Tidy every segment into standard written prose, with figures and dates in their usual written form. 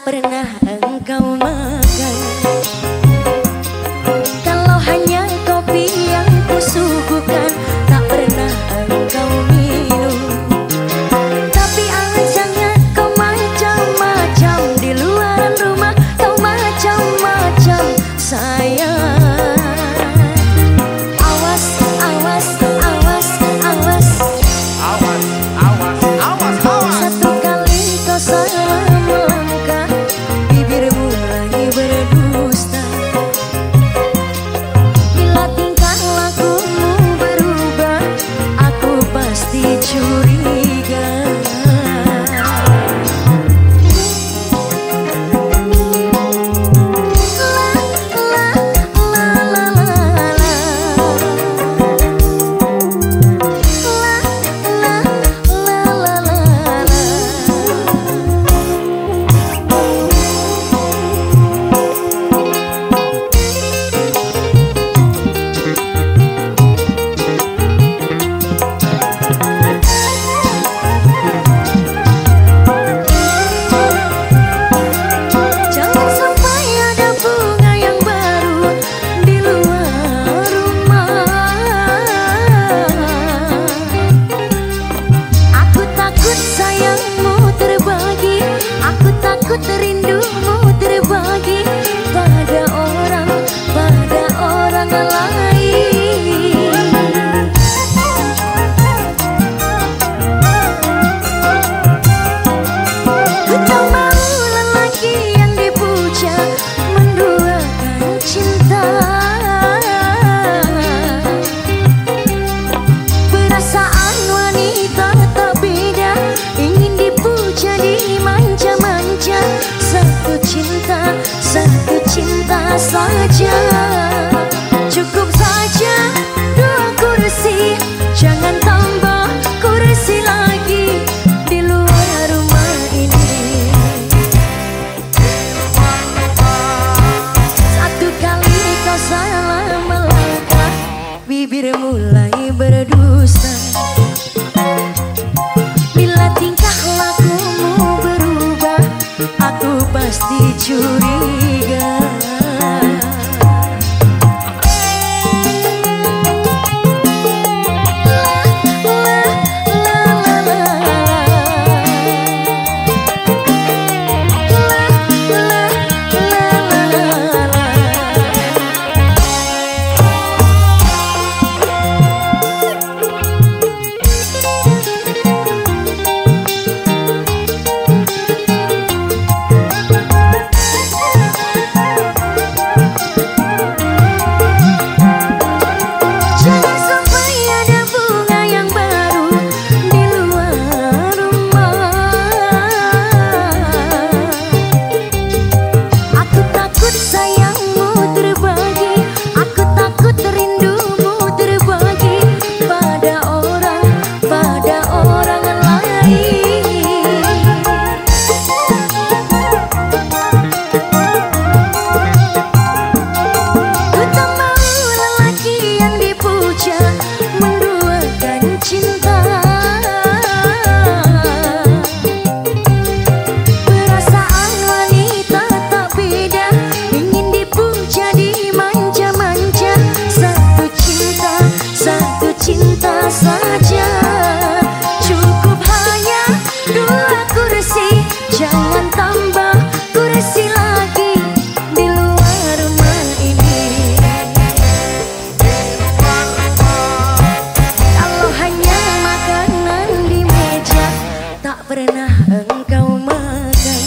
pernah engkau makan. Kalau hanya kopi yang kusuguhkan, tak pernah engkau minum. Tapi jangan kau macam-macam, di luaran rumah kau macam-macam sayang. Awas, awas, awas, awas, Awas, awas, awas, awas. satu kali kau salah melangkah, bibir mulai berdusta. Bila tingkah lakumu berubah, aku pasti curiga. Jangan sampai ada bunga yang baru di luar rumah. Aku takut sayangmu terbagi, aku takut rindumu terbagi pada orang lain. Ku tak mau lelaki yang dipuja menduakan cinta. Perasaan wanita tak beda, ingin dipuja, dimanja-manja. Satu cinta saja. Cukup saja dua kursi, jangan tambah kursi lagi di luar rumah ini. Satu kali kau salah melangkah, bibir mulai berdusta. Bila tingkah lakumu berubah, aku pasti curiga. Jangan sampai ada bunga yang baru di luar rumah. Aku takut sayangmu terbagi, aku takut rindumu terbagi pada orang lain. Ku tak mau lelaki yang dipuja menduakan cinta. Perasaan wanita tak beda, ingin dipuja, dimanja-manja. Satu cinta saja. Cukup hanya dua kursi, jangan tambah kursi lagi di luar rumah ini. Kalau hanya makanan di meja, tak pernah engkau makan.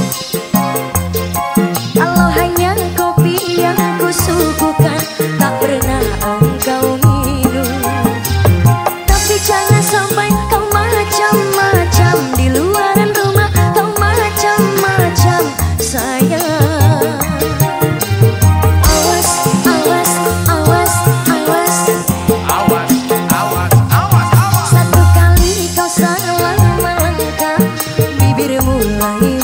Kalau hanya kopi yang kusuguhkan, tak pernah engkau minum. Tapi jangan sampai kau macam-macam, di luaran rumah kau macam-macam sayang. Awas, awas, awas, awas, Awas, awas, awas, awas. satu kali kau salah melangkah, bibir mulai